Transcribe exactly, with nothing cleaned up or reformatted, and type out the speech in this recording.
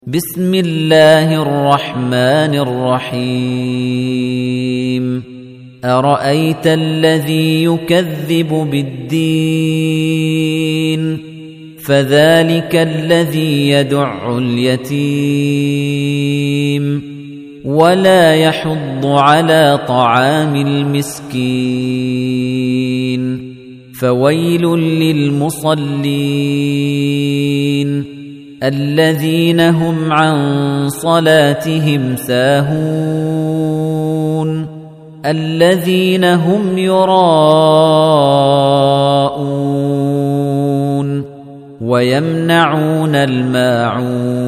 بسم الله الرحمن الرحيم أرأيت الذي يكذب بالدين فذلك الذي يدع اليتيم ولا يحض على طعام المسكين فويل للمصلين الذين هم عن صلاتهم ساهون الذين هم يراءون ويمنعون الماعون